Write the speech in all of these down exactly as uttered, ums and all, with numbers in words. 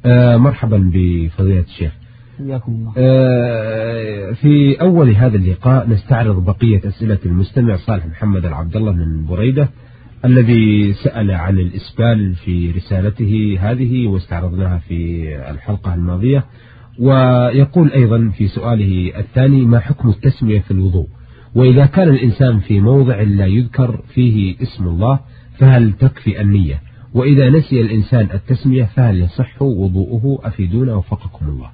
آه مرحبا بفضيلة الشيخ. حياكم الله. آه في أول هذا اللقاء نستعرض بقية أسئلة المستمع صالح محمد العبد الله من بريدة الذي سأل عن الإسبال في رسالته هذه واستعرضناها في الحلقة الماضية. ويقول أيضا في سؤاله الثاني: ما حكم التسمية في الوضوء؟ وإذا كان الإنسان في موضع لا يذكر فيه اسم الله فهل تكفي النية؟ وإذا نسي الإنسان التسمية فهل يصح وضوءه؟ أفيدونا وفقكم الله.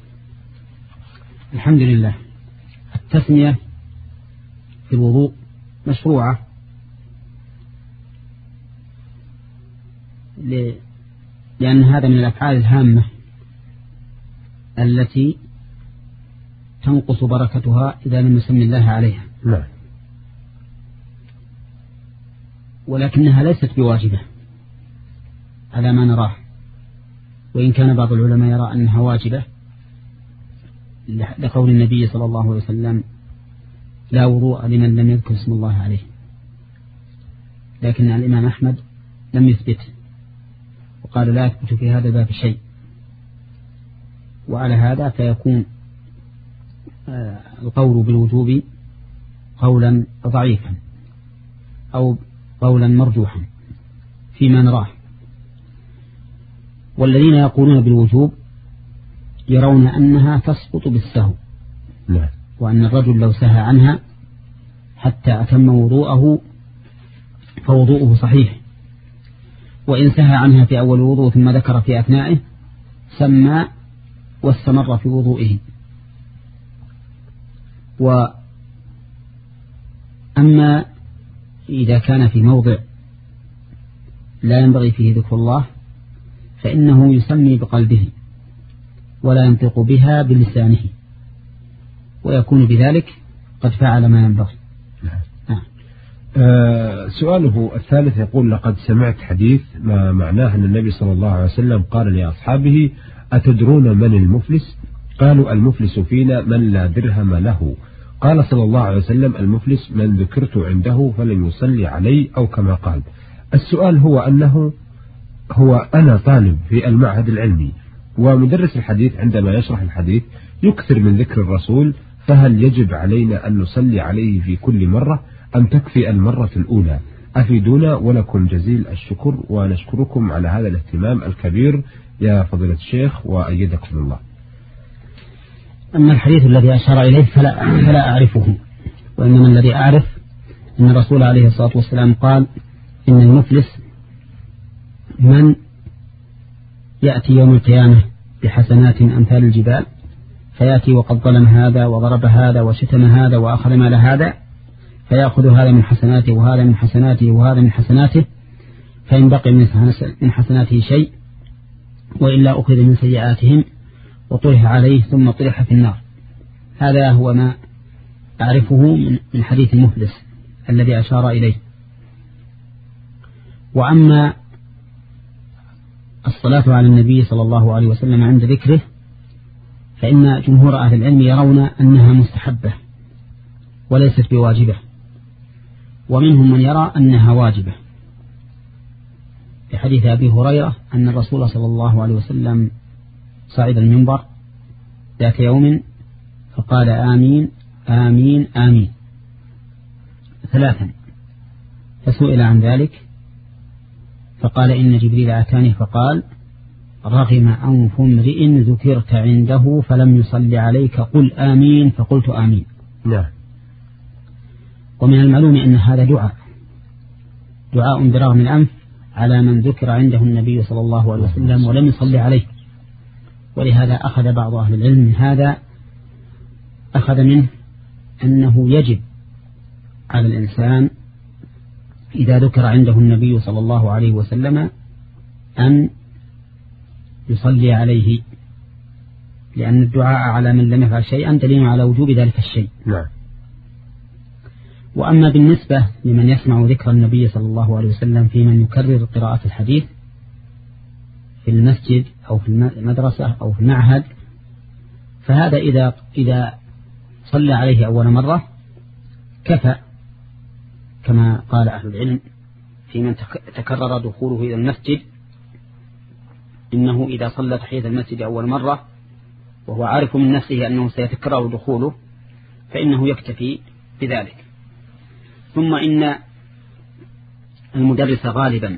الحمد لله. التسمية في الوضوء مشروعة لأن هذا من الأفعال الهامة التي تنقص بركتها إذا لم يسمي الله عليها. نعم. ولكنها ليست بواجبة على ما نراه، وإن كان بعض العلماء يرى أنها واجبة لقول النبي صلى الله عليه وسلم: لا وضوء لمن لم يذكر اسم الله عليه. لكن الإمام أحمد لم يثبته وقال لا يثبت في هذا الباب شيء، وعلى هذا فيكون القول بالوجوب قولا ضعيفا أو قولا مرجوحا فيما نراه. والذين يقولون بالوجوب يرون أنها تسقط بالسهو، وأن الرجل لو سهى عنها حتى أتم وضوءه فوضوءه صحيح، وإن سهى عنها في أول وضوء ثم ذكر في أثنائه سمى واستمر في وضوئه. وأما إذا كان في موضع لا ينبغي فيه ذكر الله فإنه يسمي بقلبه ولا ينطق بها بلسانه، ويكون بذلك قد فعل ما ينبغي. نعم. آه سؤاله الثالث يقول: لقد سمعت حديث ما معناه أن النبي صلى الله عليه وسلم قال لأصحابه: أتدرون من المفلس؟ قالوا: المفلس فينا من لا درهم له. قال صلى الله عليه وسلم: المفلس من ذكرت عنده فلم يصلي علي، أو كما قال. السؤال هو أنه هو أنا طالب في المعهد العلمي، ومدرس الحديث عندما يشرح الحديث يكثر من ذكر الرسول، فهل يجب علينا أن نصلي عليه في كل مرة أم تكفي المرة الأولى؟ أفيدونا ولكم جزيل الشكر، ونشكركم على هذا الاهتمام الكبير يا فضيلة الشيخ وأيدكم الله. أما الحديث الذي أشار إليه فلا, فلا أعرفه، وإنما الذي أعرف أن الرسول عليه الصلاة والسلام قال: إن المفلس من يأتي يوم القيامة بحسنات أمثال الجبال، فيأتي وقد ظلم هذا وضرب هذا وشتم هذا وأخذ مال هذا، فيأخذ هذا من حسناته وهذا من حسناته وهذا من حسناته، فإن بقي من حسناته شيء وإلا أخذ من سيئاتهم وطرح عليه ثم طرح في النار. هذا هو ما أعرفه من حديث المفلس الذي أشار إليه. وأما الصلاة على النبي صلى الله عليه وسلم عند ذكره فإن جمهور أهل العلم يرون أنها مستحبة وليست بواجبة، ومنهم من يرى أنها واجبة، في حديث أبي هريرة أن الرسول صلى الله عليه وسلم صعد المنبر ذات يوم فقال: آمين آمين آمين ثلاثا، فسئل عن ذلك فقال: إن جبريل أتاني فقال: رغم أنف امرئ ذكرت عنده فلم يصلي عليك قل آمين، فقلت آمين. نعم. ومن المعلوم أن هذا دعاء دعاء برغم الأنف على من ذكر عنده النبي صلى الله عليه وسلم ولم يصلي عليه، ولهذا أخذ بعض أهل العلم من هذا أخذ منه أنه يجب على الإنسان إذا ذكر عنده النبي صلى الله عليه وسلم أن يصلي عليه، لأن الدعاء على من لم يفعل شيئا دليل على وجوب ذلك الشيء. نعم. وأما بالنسبة لمن يسمع ذكر النبي صلى الله عليه وسلم في من يكرر قراءة الحديث في المسجد أو في المدرسة أو في المعهد، فهذا إذا إذا صلى عليه أول مرة كفى، كما قال أهل العلم في من تكرر دخوله إلى المسجد إنه إذا صلى تحية المسجد أول مرة وهو عارف من نفسه أنه سيتكرر دخوله فإنه يكتفي بذلك. ثم إن المدرس غالبا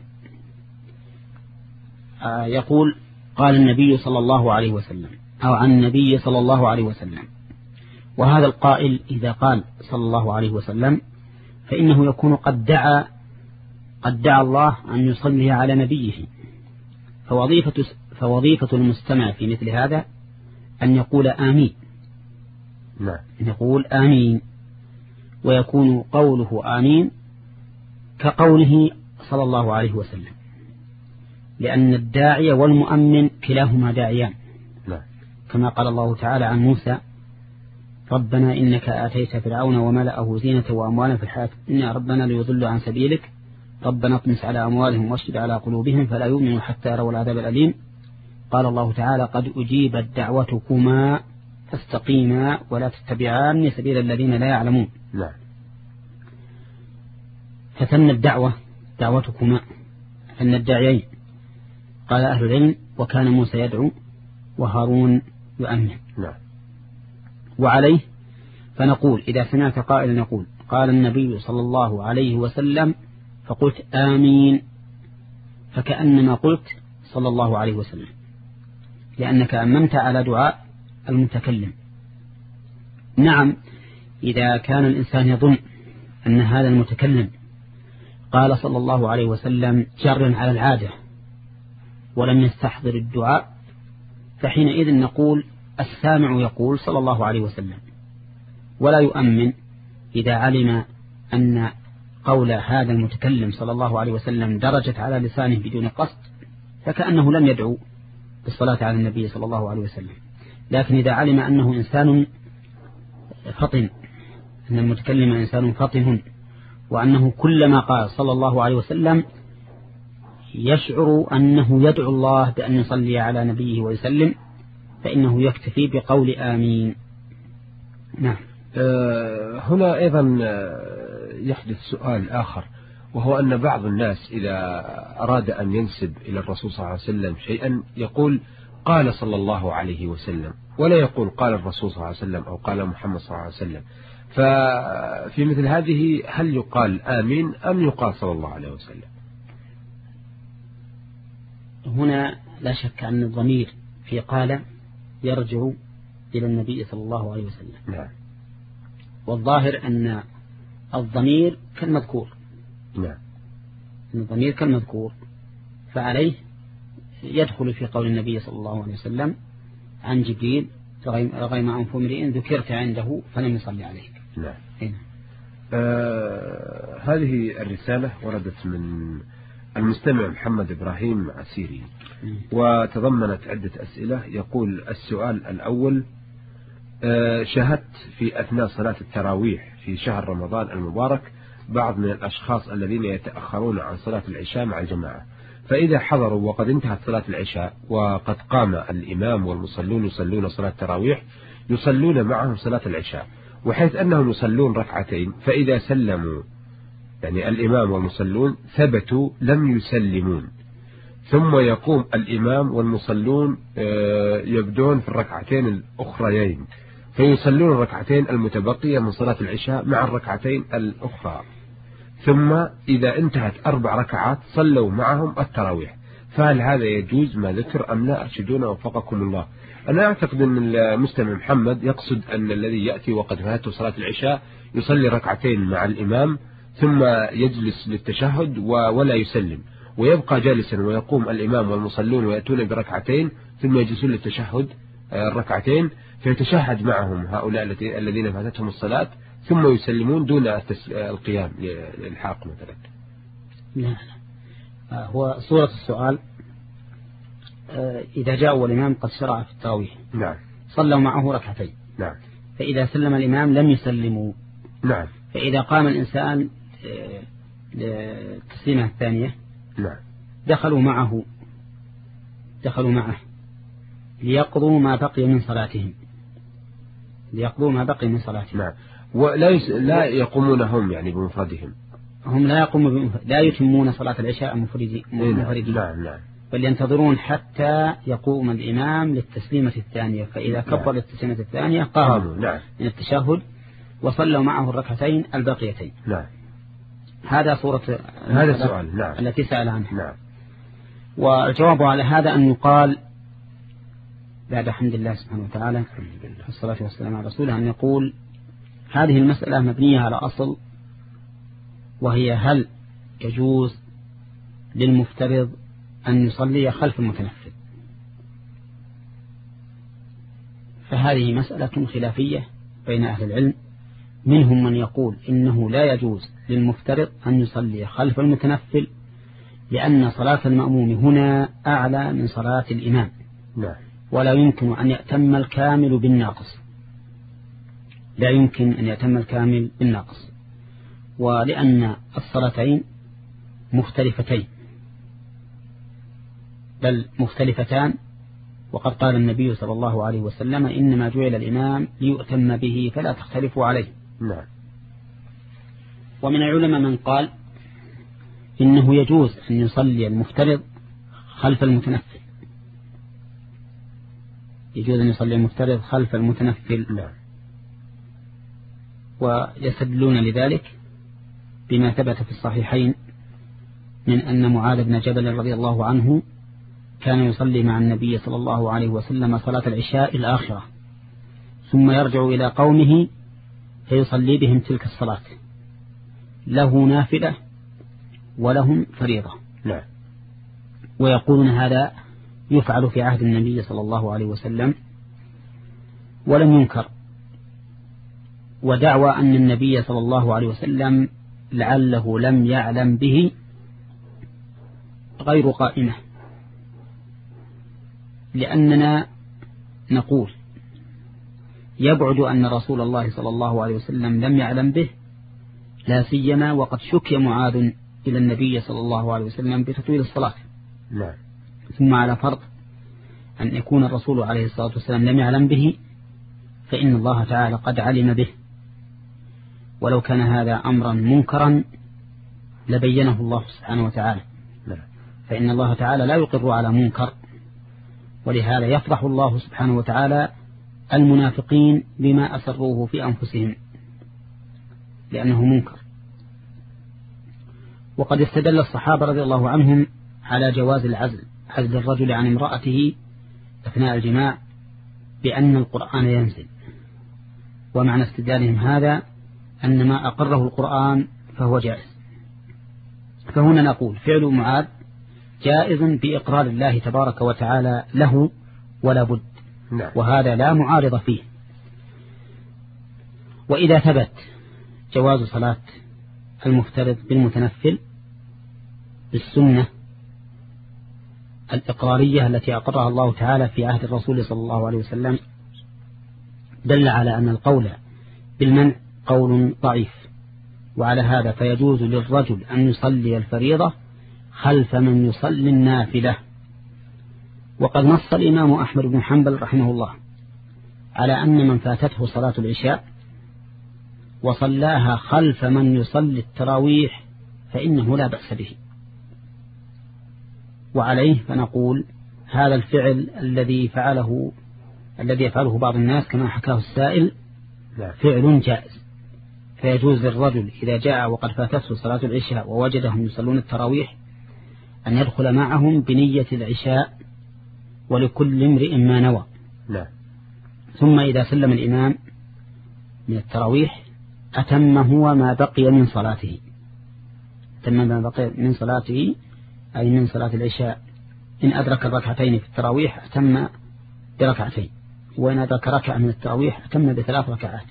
يقول قال النبي صلى الله عليه وسلم أو عن النبي صلى الله عليه وسلم، وهذا القائل إذا قال صلى الله عليه وسلم فإنه يكون قد دعا قد دعا الله أن يصلي على نبيه، فوظيفة, فوظيفة المستمع في مثل هذا أن يقول آمين، نعم. أن يقول آمين، ويكون قوله آمين كقوله صلى الله عليه وسلم، لأن الداعي والمؤمن كلاهما داعيان، نعم. كما قال الله تعالى عن موسى ربنا إنك آتيت فرعون وملأه زينة وأموالا في الحياة إن ربنا ليضل عن سبيلك ربنا اطمس على أموالهم واشدد على قلوبهم فلا يؤمنوا حتى يروا العذاب الأليم. قال الله تعالى قد أجيبت دعوتكما فاستقيما ولا تتبعان سبيل الذين لا يعلمون. نعم. فثنى الدعوة دعوتكما ثنى الداعيين. قال أهل العلم وكان موسى يدعو وهارون يؤمن. نعم. وعليه فنقول إذا سمعت قائلا يقول قال النبي صلى الله عليه وسلم فقلت آمين فكأنما قلت صلى الله عليه وسلم، لأنك أمنت على دعاء المتكلم. نعم، إذا كان الإنسان يظن أن هذا المتكلم قال صلى الله عليه وسلم جرا على العادة ولم يستحضر الدعاء فحينئذ نقول السامع يقول صلى الله عليه وسلم، ولا يؤمن إذا علم أن قول هذا المتكلم صلى الله عليه وسلم درجت على لسانه بدون قصد فكأنه لم يدعو بالصلاة على النبي صلى الله عليه وسلم. لكن إذا علم أنه إنسان فطن، أن المتكلم إنسان فطن، وأنه كلما قال صلى الله عليه وسلم يشعر أنه يدعو الله بأن يصلي على نبيه ويسلم فإنه يكتفي بقول آمين. نعم. أه هنا أيضا يحدث سؤال آخر، وهو أن بعض الناس إذا أراد أن ينسب إلى الرسول صلى الله عليه وسلم شيئا يقول قال صلى الله عليه وسلم، ولا يقول قال الرسول صلى الله عليه وسلم أو قال محمد صلى الله عليه وسلم. ففي مثل هذه هل يقال آمين أم يقال صلى الله عليه وسلم؟ هنا لا شك أن الضمير في قال يرجع إلى النبي صلى الله عليه وسلم. نعم. والظاهر أن الضمير كالمذكور. نعم. الضمير كالمذكور، فعليه يدخل في قول النبي صلى الله عليه وسلم عن جبريل رغم أنف امرئ ذكرت عنده فلم يصلي عليك. نعم. هنا. آه هذه الرسالة وردت من المستمع محمد إبراهيم عسيري، وتضمنت عدة أسئلة. يقول السؤال الأول: آه شاهدت في أثناء صلاة التراويح في شهر رمضان المبارك بعض من الأشخاص الذين يتأخرون عن صلاة العشاء مع الجماعة، فإذا حضروا وقد انتهت صلاة العشاء وقد قام الإمام والمصلون يصلون صلاة التراويح يصلون معهم صلاة العشاء، وحيث أنهم يصلون ركعتين، فإذا سلموا يعني الإمام والمصلون ثبتوا لم يسلمون، ثم يقوم الإمام والمصلون يبدون في الركعتين الأخريين فيصلون الركعتين المتبقية من صلاة العشاء مع الركعتين الأخرى، ثم إذا انتهت أربع ركعات صلوا معهم التراويح، فهل هذا يجوز ما ذكر أم لا؟ أرشدونا وفقكم الله. أنا أعتقد أن المستمع محمد يقصد أن الذي يأتي وقد فاته صلاة العشاء يصلي ركعتين مع الإمام ثم يجلس للتشهد ولا يسلم، ويبقى جالسا ويقوم الإمام والمصلون ويأتون بركعتين ثم يجلسون للتشهد الركعتين فيتشهد معهم هؤلاء الذين فاتتهم الصلاة ثم يسلمون دون القيام للحاق مثلا. لا لا، هو صورة السؤال إذا جاء والإمام قد شرع في التراويح، نعم، صلوا معه ركعتين، نعم، فإذا سلم الإمام لم يسلموا، نعم، فإذا قام الإنسان للتسليمة الثانية، نعم، دخلوا معه دخلوا معه ليقضوا ما بقي من صلاتهم ليقضوا ما بقي من صلاتهم نعم، ولا يس... لا يقومون هم يعني بمفردهم، هم لا يقومون بمفرد... لا يتمون صلاة العشاء مفردين. نعم نعم. بل ينتظرون حتى يقوم الإمام للتسليمة الثانية، فإذا كبر للتسليمة الثانية قاموا نعم. من التشهد وصلوا معه الركعتين الباقيتين. نعم. هذا صورة هذا السؤال نعم. التي سأل عنها. نعم. والجواب على هذا أن يقال بعد حمد الله سبحانه وتعالى والصلاة والسلام على رسوله أن يقول هذه المسألة مبنية على أصل، وهي هل يجوز للمفترض أن يصلي خلف المتنفل؟ فهذه مسألة خلافية بين أهل العلم، منهم من يقول إنه لا يجوز للمفترض أن يصلي خلف المتنفل لأن صلاة المأموم هنا أعلى من صلاة الإمام، نعم. ولا يمكن أن يأتم الكامل بالناقص، لا يمكن أن يأتم الكامل بالناقص، ولأن الصلاتين مختلفتين بل مختلفتان، وقد قال النبي صلى الله عليه وسلم إنما جعل الإمام ليؤتم به فلا تختلفوا عليه. نعم. ومن العلماء من قال إنه يجوز أن يصلي المفترض خلف المتنفل، يجوز أن يصلي المفترض خلف المتنفل. نعم. ويستدلون لذلك بما ثبت في الصحيحين من أن معاذ بن جبل رضي الله عنه كان يصلي مع النبي صلى الله عليه وسلم صلاة العشاء الآخرة، ثم يرجع إلى قومه فيصلي بهم تلك الصلاة، له نافلة ولهم فريضة. نعم. ويقولون هذا يفعل في عهد النبي صلى الله عليه وسلم ولم ينكر، ودعوى أن النبي صلى الله عليه وسلم لعله لم يعلم به غير قائمة، لأننا نقول يبعد أن رسول الله صلى الله عليه وسلم لم يعلم به، لا سيما وقد شكي معاذ إلى النبي صلى الله عليه وسلم بتطويل الصلاة. نعم. ثم على فرض أن يكون الرسول عليه الصلاة والسلام لم يعلم به، فإن الله تعالى قد علم به، ولو كان هذا أمرا منكرا لبينه الله سبحانه وتعالى. نعم. فإن الله تعالى لا يقر على منكر، ولهذا يفضح الله سبحانه وتعالى المنافقين بما أسروه في أنفسهم لأنه منكر. وقد استدل الصحابة رضي الله عنهم على جواز العزل، عزل الرجل عن امرأته أثناء الجماع بأن القرآن ينزل، ومعنى استدلالهم هذا أن ما أقره القرآن فهو جائز. فهنا نقول فعل معاذ جائز بإقرار الله تبارك وتعالى له ولا بد. نعم. وهذا لا معارض فيه. وإذا ثبت جواز صلاة المفترض بالمتنفل بالسنة الإقرارية التي أقرها الله تعالى في عهد الرسول صلى الله عليه وسلم، دل على أن القول بالمنع قول ضعيف، وعلى هذا فيجوز للرجل أن يصلي الفريضة خلف من يصلي النافلة. وقد نص الإمام أحمد بن حنبل رحمه الله على أن من فاتته صلاة العشاء وصلاها خلف من يصلي التراويح فإنه لا بأس به. وعليه فنقول هذا الفعل الذي فعله الذي يفعله بعض الناس كما حكاه السائل فعل جائز، فيجوز للرجل إذا جاء وقد فاتته صلاة العشاء ووجدهم يصلون التراويح أن يدخل معهم بنية العشاء ولكل امرئ ما نوى. لا. ثم إذا سلم الإمام من التراويح أتم هو ما بقي من صلاته، أتم ما بقي من صلاته أي من صلاة العشاء. إن أدرك الركعتين في التراويح أتم بركعتين، وإن أدرك ركعة من التراويح أتم بثلاث ركعات.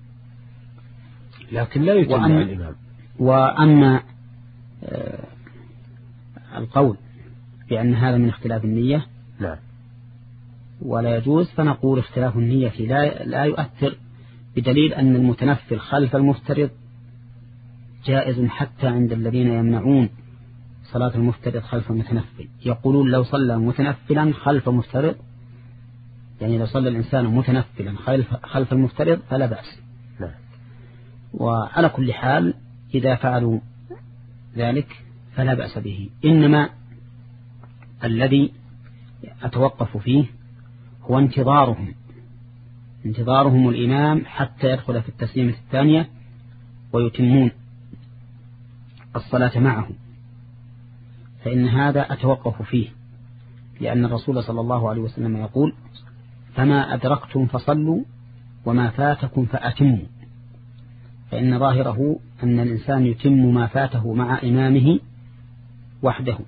لكن لا يتم وأما, الإمام. وأما آه القول بأن هذا من اختلاف النية لا. ولا يجوز، فنقول اختلاف النية لا, لا يؤثر، بدليل أن المتنفل خلف المفترض جائز حتى عند الذين يمنعون صلاة المفترض خلف المتنفل، يقولون لو صلى متنفلا خلف مفترض، يعني لو صلى الإنسان متنفلا خلف, خلف المفترض فلا بأس. لا. وعلى كل حال إذا فعلوا ذلك فلا بأس به. إنما الذي أتوقف فيه هو انتظارهم انتظارهم الإمام حتى يدخل في التسليمة الثانية ويتمون الصلاة معه، فإن هذا أتوقف فيه، لأن الرسول صلى الله عليه وسلم يقول: فما أدركتم فصلوا وما فاتكم فأتموا. فإن ظاهره أن الإنسان يتم ما فاته مع إمامه وحده،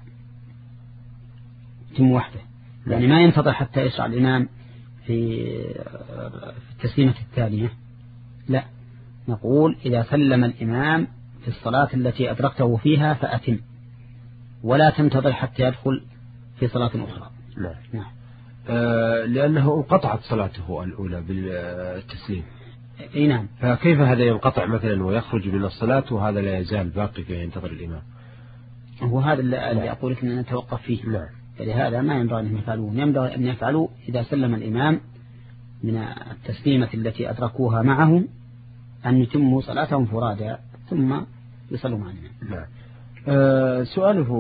يتم وحده، يعني ما ينتظر حتى يشرع الإمام في التسليمة الثانية، لا، نقول إذا سلم الإمام في الصلاة التي أدركته فيها فأتم، ولا تنتظر حتى يدخل في صلاة أخرى. نعم. نعم. آه لأنه انقطعت صلاته الأولى بالتسليم. اي نعم. فكيف هذا ينقطع مثلا ويخرج من الصلاة وهذا لا يزال باقي فيه ينتظر الإمام؟ هو هذا اللي أقول لك أننا نتوقف فيه. نعم. فلهذا ما ينبغي أن يفعلون، ينبغي أن يفعلوا إذا سلم الإمام من التسليمة التي أدركوها معه أن يتموا صلاتهم فرادا ثم يصلوا مع الإمام. نعم. آه سؤاله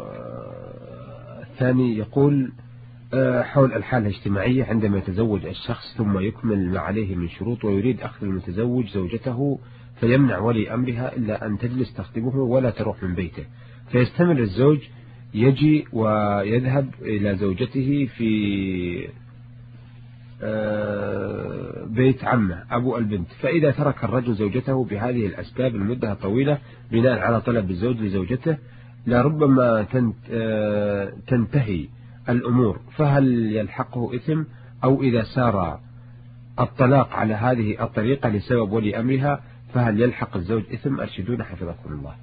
الثاني يقول: حول الحالة الاجتماعية عندما يتزوج الشخص ثم يكمل ما عليه من شروط ويريد أخذ المتزوج زوجته، فيمنع ولي أمرها إلا أن تجلس تخدمه ولا تروح من بيته، فيستمر الزوج يجي ويذهب إلى زوجته في بيت عمه أبو البنت، فإذا ترك الرجل زوجته بهذه الأسباب المدة طويلة بناء على طلب الزوج لزوجته لربما تنتهي الأمور، فهل يلحقه إثم؟ أو إذا سار الطلاق على هذه الطريقة لسبب ولي أمرها فهل يلحق الزوج إثم؟ أرشدون حفظكم الله.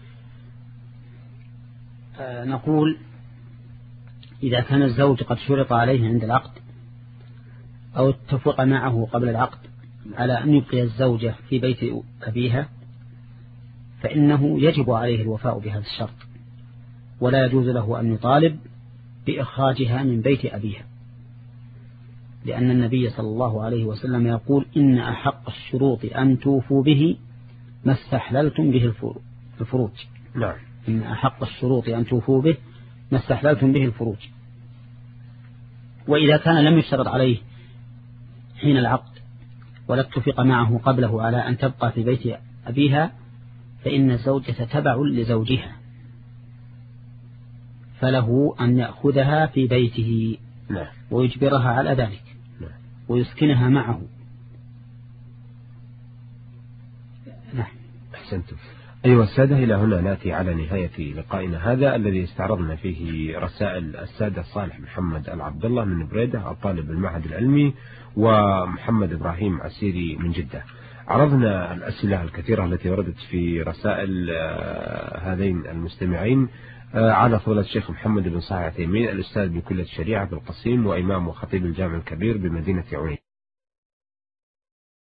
أه نقول إذا كان الزوج قد شرط عليه عند العقد أو اتفق معه قبل العقد على أن يبقي الزوجة في بيت أبيها فإنه يجب عليه الوفاء بهذا الشرط، ولا يجوز له أن يطالب بإخراجها من بيت أبيها، لأن النبي صلى الله عليه وسلم يقول: إن أحق الشروط أن توفوا به ما استحللتم به الفروج. نعم. إن أحق الشروط أن توفوا به ما استحللتم به الفروج. وإذا كان لم يشترط عليه حين العقد ولا اتفق معه قبله على أن تبقى في بيت أبيها فإن الزوجة تبع لزوجها، فله أن يأخذها في بيته. نعم. ويجبرها على ذلك. نعم. ويسكنها معه. نعم. أحسنتم. أيها السادة، إلى هنا نأتي على نهاية لقائنا هذا الذي استعرضنا فيه رسائل السادة صالح محمد العبد الله من بريدة الطالب المعهد العلمي ومحمد إبراهيم عسيري من جدة. عرضنا الأسئلة الكثيرة التي وردت في رسائل هذين المستمعين على فضيلة الشيخ محمد بن صالح العثيمين الأستاذ بكلية الشريعة بالقصيم وإمام وخطيب الجامع الكبير بمدينة عوين.